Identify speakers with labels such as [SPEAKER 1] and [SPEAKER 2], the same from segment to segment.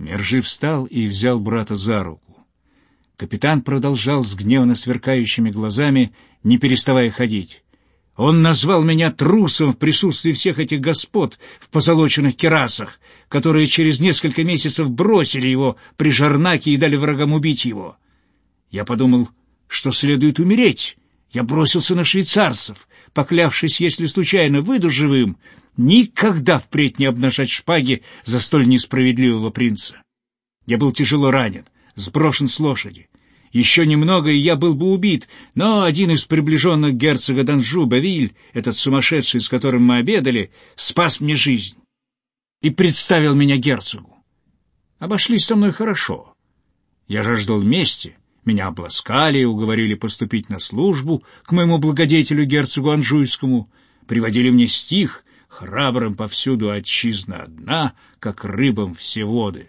[SPEAKER 1] Мержи встал и взял брата за руку. Капитан продолжал с гневно сверкающими глазами, не переставая ходить. Он назвал меня трусом в присутствии всех этих господ в позолоченных кирасах, которые через несколько месяцев бросили его при Жарнаке и дали врагам убить его. Я подумал, что следует умереть. Я бросился на швейцарцев, поклявшись, если случайно выйду живым, никогда впредь не обнажать шпаги за столь несправедливого принца. Я был тяжело ранен, сброшен с лошади. Еще немного, и я был бы убит, но один из приближенных герцога d'Анжу, Бавиль, этот сумасшедший, с которым мы обедали, спас мне жизнь и представил меня герцогу. Обошлись со мной хорошо. Я жаждал мести. Меня обласкали и уговорили поступить на службу к моему благодетелю герцогу Анжуйскому, приводили мне стих «Храбрым повсюду отчизна одна, как рыбам все воды».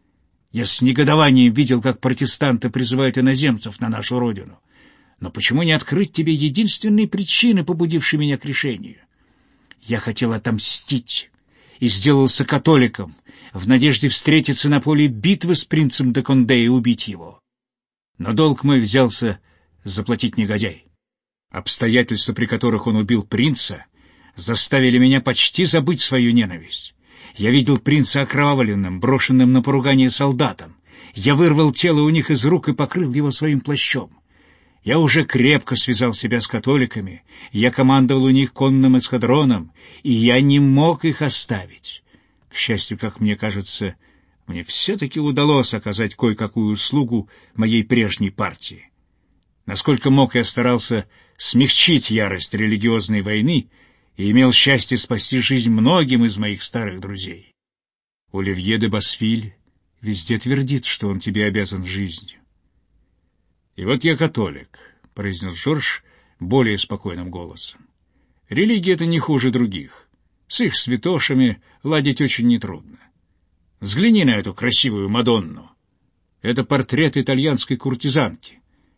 [SPEAKER 1] Я с негодованием видел, как протестанты призывают иноземцев на нашу родину. Но почему не открыть тебе единственные причины, побудившие меня к решению? Я хотел отомстить и сделался католиком, в надежде встретиться на поле битвы с принцем де Конде и убить его. Но долг мой взялся заплатить негодяй. Обстоятельства, при которых он убил принца, заставили меня почти забыть свою ненависть. Я видел принца окровавленным, брошенным на поругание солдатам. Я вырвал тело у них из рук и покрыл его своим плащом. Я уже крепко связал себя с католиками, я командовал у них конным эскадроном, и я не мог их оставить. К счастью, как мне кажется, мне все-таки удалось оказать кое-какую услугу моей прежней партии. Насколько мог, я старался смягчить ярость религиозной войны и имел счастье спасти жизнь многим из моих старых друзей. Оливье де Басфиль везде твердит, что он тебе обязан жизнью. — И вот я католик, — произнес Жорж более спокойным голосом. — Религия — это не хуже других. С их святошами ладить очень нетрудно. Взгляни на эту красивую Мадонну. Это портрет итальянской куртизанки.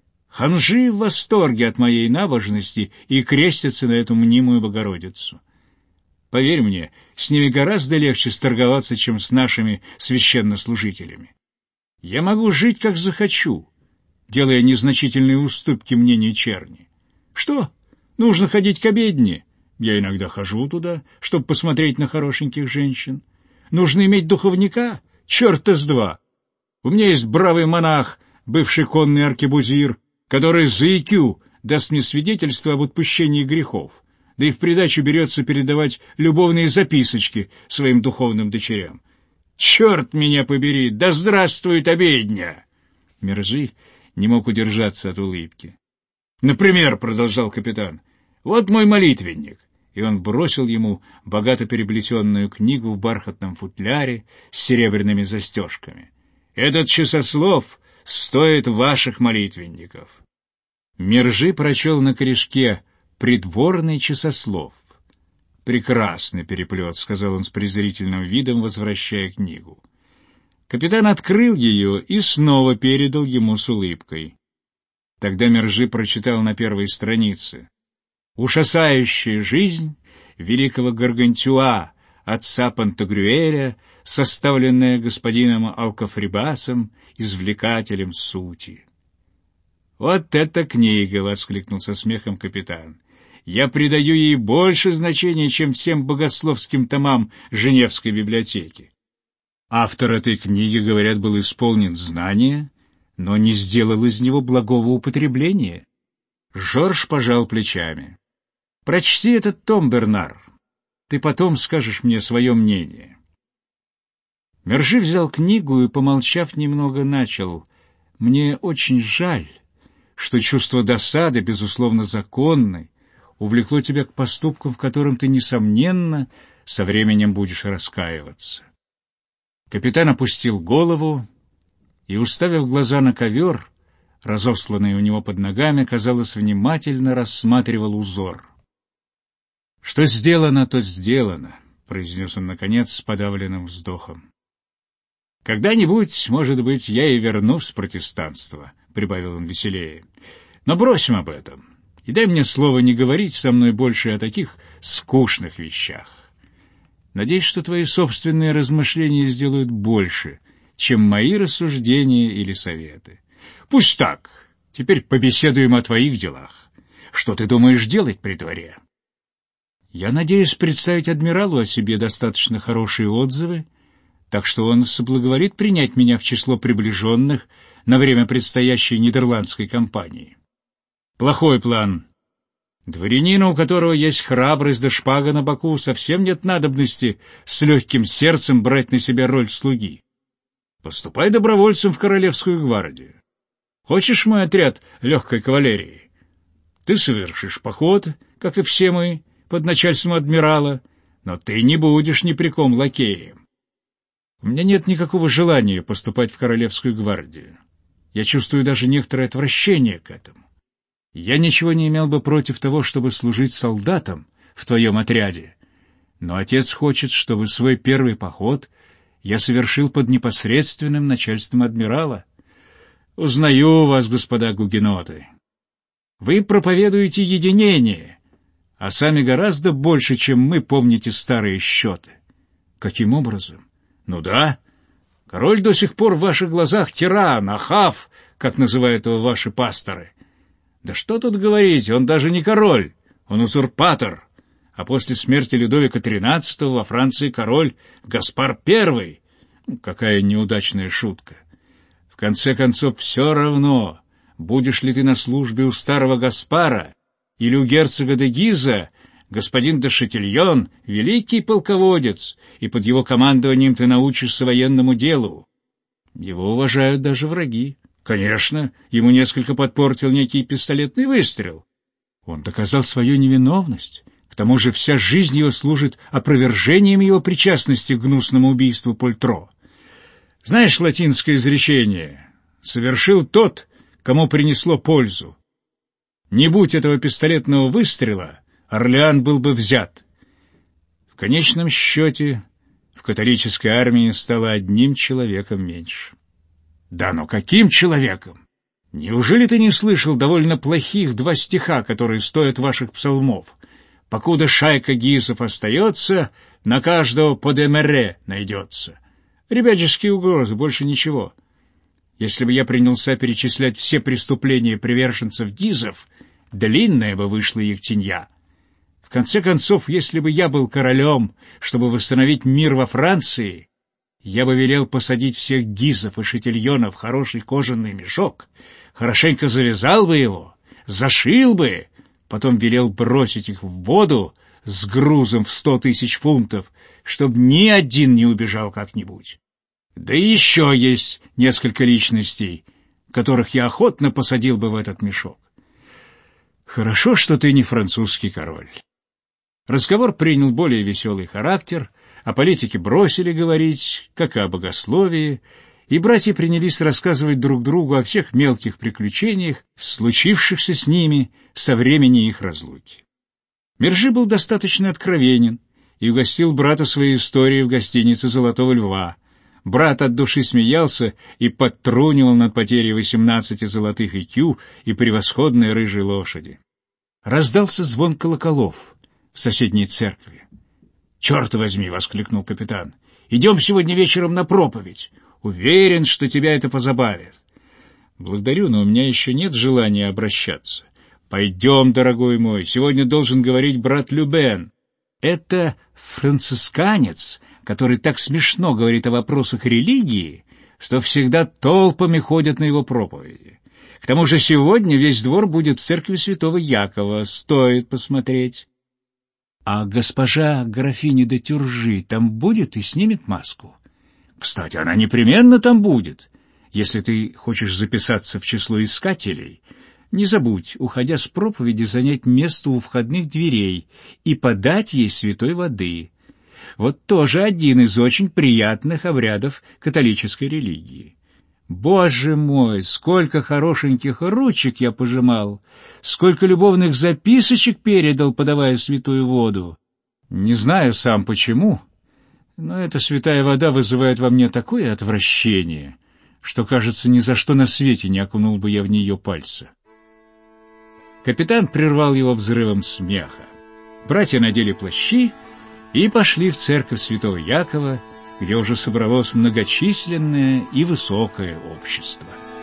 [SPEAKER 1] Ханжи в восторге от моей набожности и крестятся на эту мнимую Богородицу. Поверь мне, с ними гораздо легче сторговаться, чем с нашими священнослужителями. Я могу жить, как захочу, делая незначительные уступки мнению черни. Что? Нужно ходить к обедне? Я иногда хожу туда, чтобы посмотреть на хорошеньких женщин. Нужно иметь духовника? Черта с два! У меня есть бравый монах, бывший конный аркебузир, который за икю даст мне свидетельство об отпущении грехов, да и в придачу берется передавать любовные записочки своим духовным дочерям. Черт меня побери! Да здравствует обедня! Мержи не мог удержаться от улыбки. Например, продолжал капитан, вот мой молитвенник. И он бросил ему богато переплетенную книгу в бархатном футляре с серебряными застежками. Этот часослов стоит ваших молитвенников. Мержи прочел на корешке «Придворный часослов». «Прекрасный переплет», — сказал он с презрительным видом, возвращая книгу. Капитан открыл ее и снова передал ему с улыбкой. Тогда Мержи прочитал на первой странице: «Ужасающая жизнь великого Гаргантюа, отца Пантагрюэля, составленная господином Алкофрибасом, извлекателем сути». «Вот эта книга!» — воскликнул со смехом капитан. «Я придаю ей больше значения, чем всем богословским томам Женевской библиотеки». Автор этой книги, говорят, был исполнен знания, но не сделал из него благого употребления. Жорж пожал плечами. «Прочти этот том, Бернар. Ты потом скажешь мне свое мнение». Мержи взял книгу и, помолчав немного, начал: «Мне очень жаль, что чувство досады, безусловно законное, увлекло тебя к поступкам, в котором ты, несомненно, со временем будешь раскаиваться». Капитан опустил голову и, уставив глаза на ковер, разосланный у него под ногами, казалось, внимательно рассматривал узор. «Что сделано, то сделано», — произнес он, наконец, с подавленным вздохом. «Когда-нибудь, может быть, я и вернусь в протестанство», — прибавил он веселее. «Но бросим об этом, и дай мне слово не говорить со мной больше о таких скучных вещах. Надеюсь, что твои собственные размышления сделают больше, чем мои рассуждения или советы. Пусть так. Теперь побеседуем о твоих делах. Что ты думаешь делать при дворе? Я надеюсь представить адмиралу о себе достаточно хорошие отзывы, так что он соблаговорит принять меня в число приближенных на время предстоящей нидерландской кампании. Плохой план. Дворянину, у которого есть храбрость да шпага на боку, совсем нет надобности с легким сердцем брать на себя роль слуги. Поступай добровольцем в Королевскую гвардию. Хочешь мой отряд легкой кавалерии? Ты совершишь поход, как и все мы, под начальством адмирала, но ты не будешь ни при ком лакеем. У меня нет никакого желания поступать в Королевскую гвардию. Я чувствую даже некоторое отвращение к этому. Я ничего не имел бы против того, чтобы служить солдатом в твоем отряде, но отец хочет, чтобы свой первый поход я совершил под непосредственным начальством адмирала. Узнаю вас, господа гугеноты. Вы проповедуете единение, а сами гораздо больше, чем мы, помните старые счеты. Каким образом? Ну да, король до сих пор в ваших глазах тиран, ахав, как называют его ваши пасторы. Да что тут говорить, он даже не король, он узурпатор, а после смерти Людовика XIII во Франции король Гаспар I. Какая неудачная шутка. В конце концов, все равно, будешь ли ты на службе у старого Гаспара или у герцога де Гиза, господин де Шатильон — великий полководец, и под его командованием ты научишься военному делу. Его уважают даже враги. Конечно, ему несколько подпортил некий пистолетный выстрел. Он доказал свою невиновность. К тому же вся жизнь его служит опровержением его причастности к гнусному убийству Польтро. Знаешь латинское изречение «совершил тот, кому принесло пользу». Не будь этого пистолетного выстрела, Орлеан был бы взят. В конечном счете, в католической армии стало одним человеком меньше. Да, но каким человеком? Неужели ты не слышал довольно плохих 2 стиха, которые стоят ваших псалмов? «Покуда шайка гизов остается, на каждого по демере найдется». Ребяческие угрозы, больше ничего. Если бы я принялся перечислять все преступления приверженцев гизов, длинная бы вышла ехтенья. В конце концов, если бы я был королем, чтобы восстановить мир во Франции, я бы велел посадить всех гизов и шатильонов в хороший кожаный мешок, хорошенько завязал бы его, зашил бы, потом велел бросить их в воду с грузом в 100 000 фунтов, чтобы ни один не убежал как-нибудь. Да и еще есть несколько личностей, которых я охотно посадил бы в этот мешок. Хорошо, что ты не французский король. Разговор принял более веселый характер, о политике бросили говорить, как и о богословии, и братья принялись рассказывать друг другу о всех мелких приключениях, случившихся с ними со времени их разлуки. Мержи был достаточно откровенен и угостил брата своей историей в гостинице «Золотого льва». Брат от души смеялся и подтрунивал над потерей 18 золотых икю и превосходной рыжей лошади. Раздался звон колоколов в соседней церкви. «Черт возьми!» — воскликнул капитан. «Идем сегодня вечером на проповедь. Уверен, что тебя это позабавит». «Благодарю, но у меня еще нет желания обращаться». «Пойдем, дорогой мой, сегодня должен говорить брат Любен. Это францисканец, который так смешно говорит о вопросах религии, что всегда толпами ходят на его проповеди. К тому же сегодня весь двор будет в церкви святого Якова, стоит посмотреть». «А госпожа графиня де Тюржи там будет и снимет маску?» «Кстати, она непременно там будет. Если ты хочешь записаться в число искателей, не забудь, уходя с проповеди, занять место у входных дверей и подать ей святой воды. Вот тоже один из очень приятных обрядов католической религии. Боже мой, сколько хорошеньких ручек я пожимал, сколько любовных записочек передал, подавая святую воду. Не знаю сам почему, но эта святая вода вызывает во мне такое отвращение, что, кажется, ни за что на свете не окунул бы я в нее пальца». Капитан прервал его взрывом смеха. Братья надели плащи и пошли в церковь святого Якова, где уже собралось многочисленное и высокое общество.